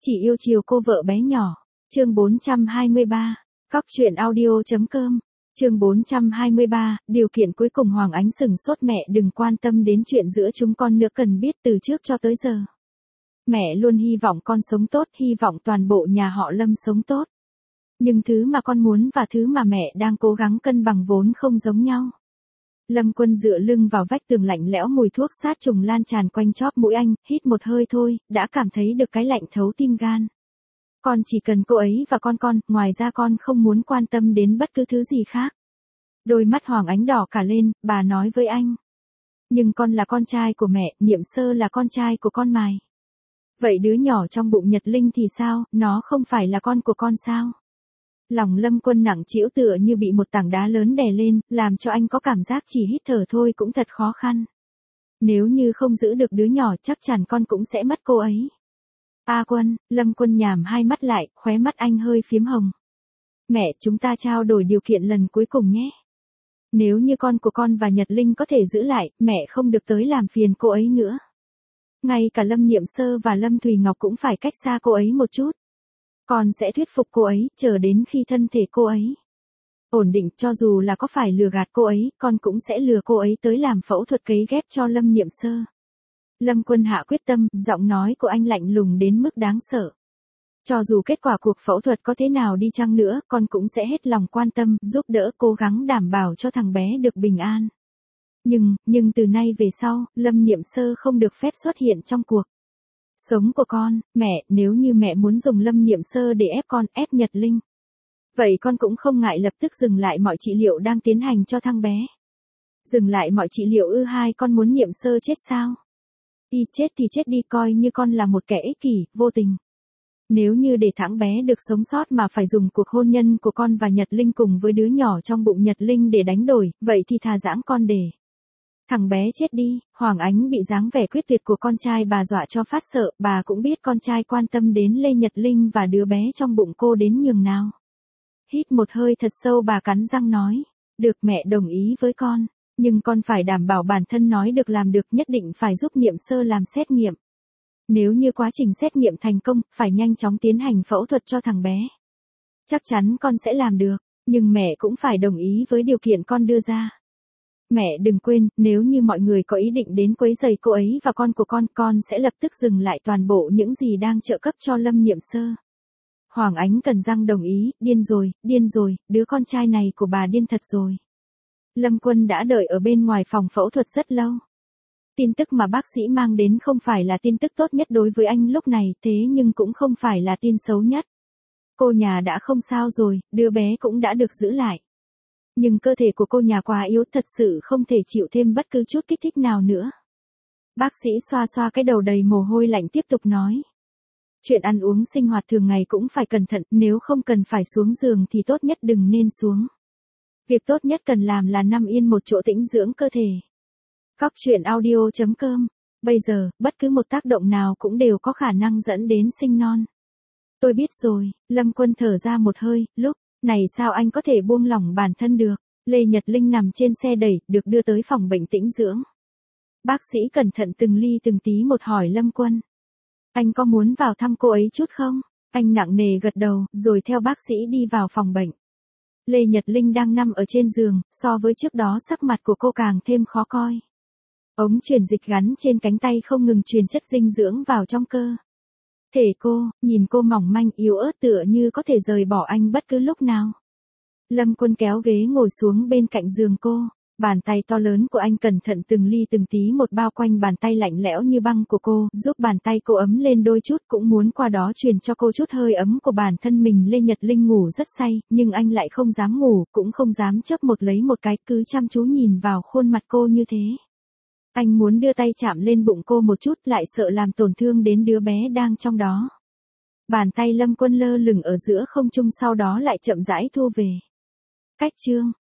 Chỉ yêu chiều cô vợ bé nhỏ. Chương 423. Cóc truyện audio.com. Chương 423, điều kiện cuối cùng Hoàng Ánh sừng sốt mẹ đừng quan tâm đến chuyện giữa chúng con nữa cần biết từ trước cho tới giờ. Mẹ luôn hy vọng con sống tốt, hy vọng toàn bộ nhà họ Lâm sống tốt. Nhưng thứ mà con muốn và thứ mà mẹ đang cố gắng cân bằng vốn không giống nhau. Lâm Quân dựa lưng vào vách tường lạnh lẽo mùi thuốc sát trùng lan tràn quanh chóp mũi anh, hít một hơi thôi, đã cảm thấy được cái lạnh thấu tim gan. Con chỉ cần cô ấy và con, ngoài ra con không muốn quan tâm đến bất cứ thứ gì khác. Đôi mắt Hoàng Ánh đỏ cả lên, bà nói với anh. Nhưng con là con trai của mẹ, Niệm Sơ là con trai của con mài. Vậy đứa nhỏ trong bụng Nhật Linh thì sao, nó không phải là con của con sao? Lòng Lâm Quân nặng trĩu tựa như bị một tảng đá lớn đè lên, làm cho anh có cảm giác chỉ hít thở thôi cũng thật khó khăn. Nếu như không giữ được đứa nhỏ chắc chắn con cũng sẽ mất cô ấy. Quân, Lâm Quân nhàm hai mắt lại, khóe mắt anh hơi phiếm hồng. Mẹ, chúng ta trao đổi điều kiện lần cuối cùng nhé. Nếu như con của con và Nhật Linh có thể giữ lại, mẹ không được tới làm phiền cô ấy nữa. Ngay cả Lâm Niệm Sơ và Lâm Thùy Ngọc cũng phải cách xa cô ấy một chút. Con sẽ thuyết phục cô ấy, chờ đến khi thân thể cô ấy ổn định, cho dù là có phải lừa gạt cô ấy, con cũng sẽ lừa cô ấy tới làm phẫu thuật cấy ghép cho Lâm Niệm Sơ. Lâm Quân hạ quyết tâm, giọng nói của anh lạnh lùng đến mức đáng sợ. Cho dù kết quả cuộc phẫu thuật có thế nào đi chăng nữa, con cũng sẽ hết lòng quan tâm, giúp đỡ, cố gắng đảm bảo cho thằng bé được bình an. Nhưng từ nay về sau, Lâm Niệm Sơ không được phép xuất hiện trong cuộc sống của con. Mẹ, nếu như mẹ muốn dùng Lâm Niệm Sơ để ép con, ép Nhật Linh, vậy con cũng không ngại lập tức dừng lại mọi trị liệu đang tiến hành cho thằng bé. Dừng lại mọi trị liệu hai con muốn Niệm Sơ chết sao? Chết thì chết đi, coi như con là một kẻ ích kỷ, vô tình. Nếu như để thằng bé được sống sót mà phải dùng cuộc hôn nhân của con và Nhật Linh cùng với đứa nhỏ trong bụng Nhật Linh để đánh đổi, vậy thì thà giãng con để thằng bé chết đi. Hoàng Ánh bị dáng vẻ quyết tuyệt của con trai bà dọa cho phát sợ, bà cũng biết con trai quan tâm đến Lê Nhật Linh và đứa bé trong bụng cô đến nhường nào. Hít một hơi thật sâu, bà cắn răng nói, được, mẹ đồng ý với con, nhưng con phải đảm bảo bản thân nói được làm được, nhất định phải giúp Niệm Sơ làm xét nghiệm. Nếu như quá trình xét nghiệm thành công, phải nhanh chóng tiến hành phẫu thuật cho thằng bé. Chắc chắn con sẽ làm được, nhưng mẹ cũng phải đồng ý với điều kiện con đưa ra. Mẹ đừng quên, nếu như mọi người có ý định đến quấy rầy cô ấy và con của con sẽ lập tức dừng lại toàn bộ những gì đang trợ cấp cho Lâm Niệm Sơ. Hoàng Ánh cắn răng đồng ý, điên rồi, đứa con trai này của bà điên thật rồi. Lâm Quân đã đợi ở bên ngoài phòng phẫu thuật rất lâu. Tin tức mà bác sĩ mang đến không phải là tin tức tốt nhất đối với anh lúc này, thế nhưng cũng không phải là tin xấu nhất. Cô nhà đã không sao rồi, đứa bé cũng đã được giữ lại. Nhưng cơ thể của cô nhà quá yếu, thật sự không thể chịu thêm bất cứ chút kích thích nào nữa. Bác sĩ xoa xoa cái đầu đầy mồ hôi lạnh tiếp tục nói. Chuyện ăn uống sinh hoạt thường ngày cũng phải cẩn thận, nếu không cần phải xuống giường thì tốt nhất đừng nên xuống. Việc tốt nhất cần làm là nằm yên một chỗ tĩnh dưỡng cơ thể. Cóc truyện audio.com. Bây giờ, bất cứ một tác động nào cũng đều có khả năng dẫn đến sinh non. Tôi biết rồi, Lâm Quân thở ra một hơi, lúc này sao anh có thể buông lỏng bản thân được. Lê Nhật Linh nằm trên xe đẩy, được đưa tới phòng bệnh tĩnh dưỡng. Bác sĩ cẩn thận từng ly từng tí một hỏi Lâm Quân. Anh có muốn vào thăm cô ấy chút không? Anh nặng nề gật đầu, rồi theo bác sĩ đi vào phòng bệnh. Lê Nhật Linh đang nằm ở trên giường, so với trước đó sắc mặt của cô càng thêm khó coi. Ống truyền dịch gắn trên cánh tay không ngừng truyền chất dinh dưỡng vào trong cơ thể cô, nhìn cô mỏng manh yếu ớt tựa như có thể rời bỏ anh bất cứ lúc nào. Lâm Quân kéo ghế ngồi xuống bên cạnh giường cô, bàn tay to lớn của anh cẩn thận từng ly từng tí một bao quanh bàn tay lạnh lẽo như băng của cô, giúp bàn tay cô ấm lên đôi chút, cũng muốn qua đó truyền cho cô chút hơi ấm của bản thân mình. Lê Nhật Linh ngủ rất say, nhưng anh lại không dám ngủ, cũng không dám chớp một lấy một cái, cứ chăm chú nhìn vào khuôn mặt cô như thế. Anh muốn đưa tay chạm lên bụng cô một chút, lại sợ làm tổn thương đến đứa bé đang trong đó. Bàn tay Lâm Quân lơ lửng ở giữa không trung, sau đó lại chậm rãi thu về. Cách chương